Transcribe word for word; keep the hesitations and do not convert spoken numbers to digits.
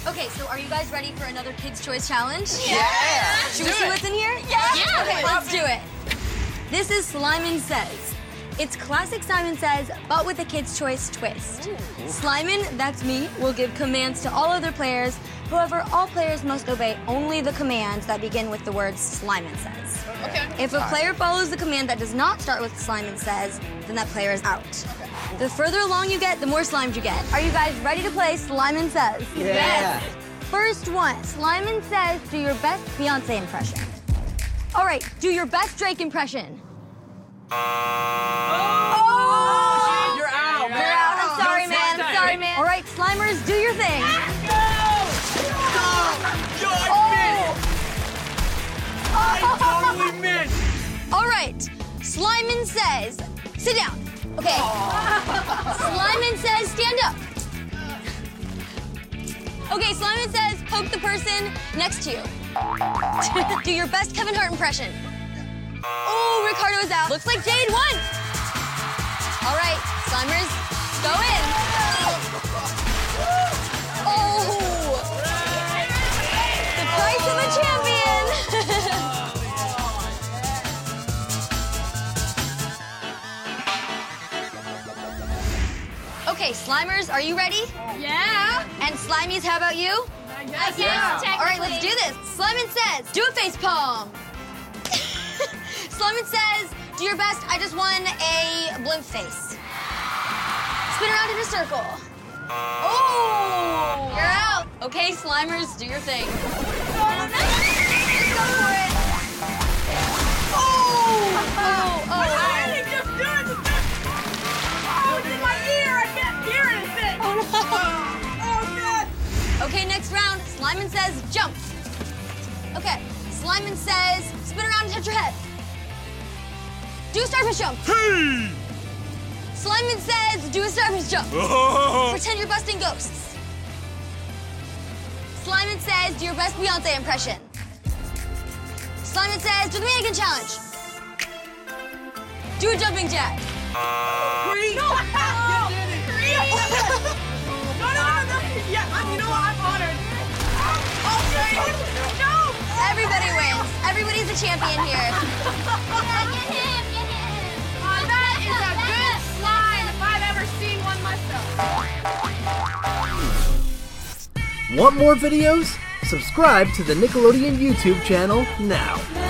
Okay, so are you guys ready for another Kids' Choice Challenge? Yeah! Should we see what's in here? Yeah! yeah. Okay, let's do it. This is Slimon Says. It's classic Simon Says, but with a Kids' Choice twist. Ooh. Slimon, that's me, will give commands to all other players. However, all players must obey only the commands that begin with the words Slimon Says. Okay. If a player follows the command that does not start with Slimon Says, then that player is out. Okay. The further along you get, the more slimed you get. Are you guys ready to play Slimon Says? Yeah. Yes. First one, Slimon Says, do your best Beyonce impression. All right, do your best Drake impression. Oh! You're out. You're out. I'm sorry, man. I'm sorry, man. All right, Slimers, do your thing. Go! Yo, I oh. missed. I totally missed. All right, Slimon Says, sit down. Okay. Slimon Says, stand up. Okay, Slimon Says, poke the person next to you. Do your best Kevin Hart impression. Oh, Ricardo is out. Looks like Jade won. All right, Slimers, go in. Oh, the price of a champion. Okay, Slimers, are you ready? Yeah. And Slimies, how about you? I guess. Yeah. All right, let's do this. Slimon Says, do a face palm. Slimon Says, do your best. I just won a blimp face. Spin around in a circle. Oh, you're out. Okay, Slimers, do your thing. Oh, no. Let's go for it. Oh, oh, oh. I didn't just do it. Oh, it's in my ear. I can't hear anything. Oh, no. Oh, God. Okay, next round. Slimon Says, jump. Okay, Slimon Says, spin around and touch your head. Do a starfish jump. Hey! Slimon Says, do a starfish jump. Oh. Pretend you're busting ghosts. Slimon Says, do your best Beyonce impression. Slimon Says, do the mannequin challenge. Do a jumping jack. Green. No. You did it. Green. No, no, no, no. Yeah, you know what? I'm honored. Okay. No. Everybody wins. Everybody's a champion here. Yeah, get him, get him. Uh, that is a good slime if I've ever seen one myself. Want more videos? Subscribe to the Nickelodeon YouTube channel now.